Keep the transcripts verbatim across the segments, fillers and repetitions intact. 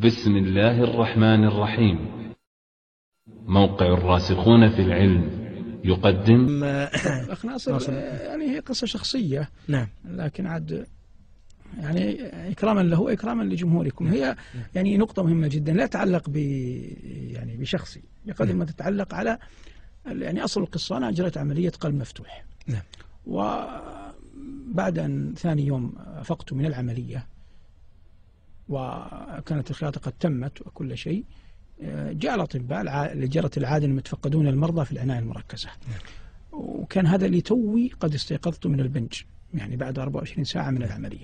بسم الله الرحمن الرحيم. موقع الراسخون في العلم يقدم. أخ ناصر يعني هي قصة شخصية، نعم، لكن عاد يعني إكراما له إكراما لجمهوركم. هي يعني نقطة مهمة جدا لا تتعلق ب يعني بشخصي بقدر ما تتعلق على يعني أصل القصة. أنا أجريت عملية قلب مفتوح، نعم، وبعد أن ثاني يوم أفقت من العملية وكانت الخياطة قد تمت وكل شيء، جاء الأطباء اللي جرت العادة المتفقدون المرضى في العناية المركزة، وكان هذا اللي توي قد استيقظت من البنج يعني بعد أربعة وعشرين ساعة من العملية.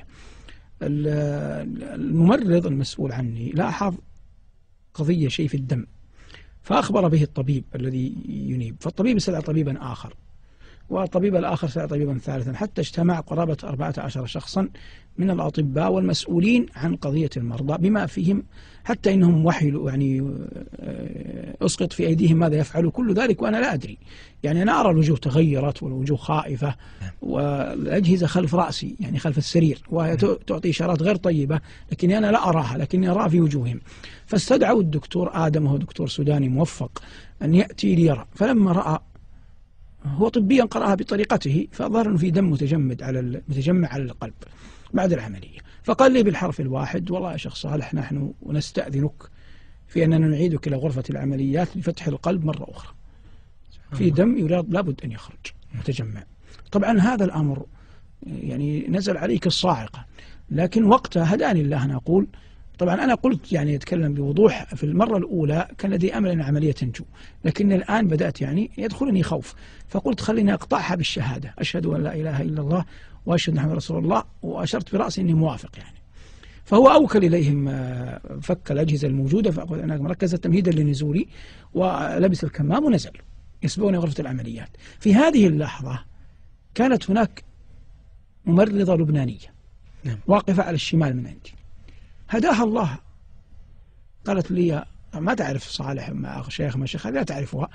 الممرض المسؤول عني لاحظ قضية شيء في الدم، فأخبر به الطبيب الذي ينيب، فالطبيب استدعى طبيبا آخر، والطبيب الآخر استدعى طبيبا ثالثا، حتى اجتمع قرابة أربعة عشر شخصا من الأطباء والمسؤولين عن قضية المرضى بما فيهم حتى إنهم وحيوا يعني أسقط في أيديهم ماذا يفعلوا كل ذلك وأنا لا أدري. يعني أنا أرى الوجوه تغيرت والوجوه خائفة والأجهزة خلف رأسي يعني خلف السرير وهي تعطي إشارات غير طيبة، لكني أنا لا أراها لكني أراها في وجوههم. فاستدعوا الدكتور آدم وهو دكتور سوداني موفق أن يأتي ليرى، فلما رأى هو طبيا قرأها بطريقته فظهر أنه في دم متجمد على متجمع على القلب بعد العملية، فقال لي بالحرف الواحد: والله يا شيخ صالح نحن نستأذنك في أننا نعيدك إلى غرفة العمليات لفتح القلب مرة أخرى، في دم يراد لابد أن يخرج متجمع. طبعا هذا الأمر يعني نزل عليك الصاعقة، لكن وقتها هداني الله أن أقول. طبعا أنا قلت يعني أتكلم بوضوح في المرة الأولى كان لدي أمل أن العملية تنجو، لكن الآن بدأت يعني يدخلني خوف، فقلت خليني أقطعها بالشهادة، أشهد أن لا إله إلا الله وأشهد أن محمد رسول الله، وأشرت برأسي أني موافق يعني. فهو أوكل إليهم فك الأجهزة الموجودة، فأخذ أنا مركزة تمهيدا لنزولي ولبس الكمام ونزل يسبقوني غرفة العمليات. في هذه اللحظة كانت هناك ممرضة لبنانية واقفة على الشمال من عندي، هداها الله، قالت لي ما تعرف صالح ما شيخ ما شيخ لا تعرفها،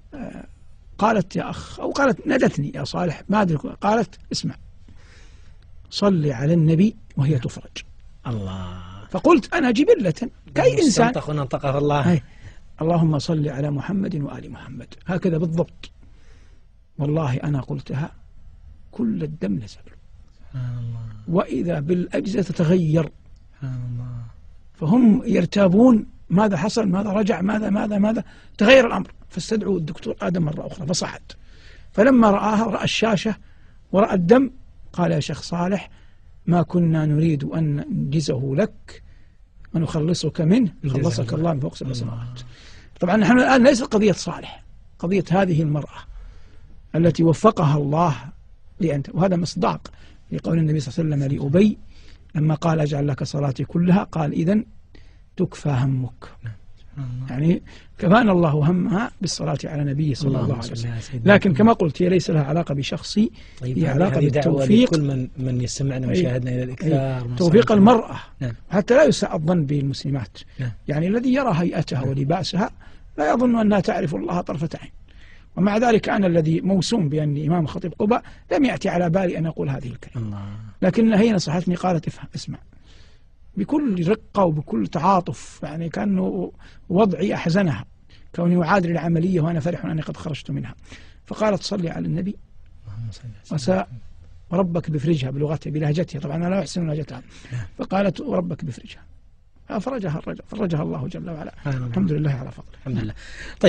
قالت يا أخ أو قالت نادتني يا صالح ما أدري، قالت اسمع صلي على النبي وهي تفرج. الله. فقلت أنا جبلة كأي إنسان ونطقها الله، اللهم صل على محمد وآل محمد، هكذا بالضبط. والله أنا قلتها كل الدم نزل، وإذا بالأجهزة تتغير، فهم يرتابون ماذا حصل ماذا رجع ماذا ماذا ماذا تغير الأمر. فاستدعوا الدكتور آدم مرة أخرى فصعد، فلما رآها رأى الشاشة ورأى الدم قال يا شيخ صالح ما كنا نريد أن ننجزه لك ونخلصك منه، خلصك الله من فوق سبع سماوات. طبعا نحن الآن ليس قضية صالح، قضية هذه المرأة التي وفقها الله لأنت، وهذا مصداق لقول النبي صلى الله عليه وسلم لأبي لما قال أجعل لك صلاتي كلها، قال إذن تكفى همك. يعني كفانا الله همها بالصلاة على نبيه صلى الله عليه وسلم. لكن كما قلت هي ليس لها علاقة بشخصي، هي علاقة بالتوفيق كل من من يسمعنا ويشاهدنا إلى الإكثار توفيق المرأة. نعم. حتى لا يساء الظن بالمسلمات. نعم. يعني الذي يرى هيئتها ولباسها لا يظن أنها تعرف الله طرفة عين، ومع ذلك أنا الذي موسوم بأني إمام خطيب قباء لم يأتي على بالي أن أقول هذه الكلمة، لكن هي نصحتني قالت افهم اسمع بكل رقة وبكل تعاطف، يعني كأنه وضعي أحزنها كوني أعادل العملية وأنا فرح أني قد خرجت منها. فقالت صلي على النبي وساء وربك بفرجها بلغتها بلهجتها، طبعا أنا لا أحسن لهجتها، فقالت وربك بفرجها، فرجها الرجل فرجها الله جل وعلا. الحمد لله على فضله. الحمد لله.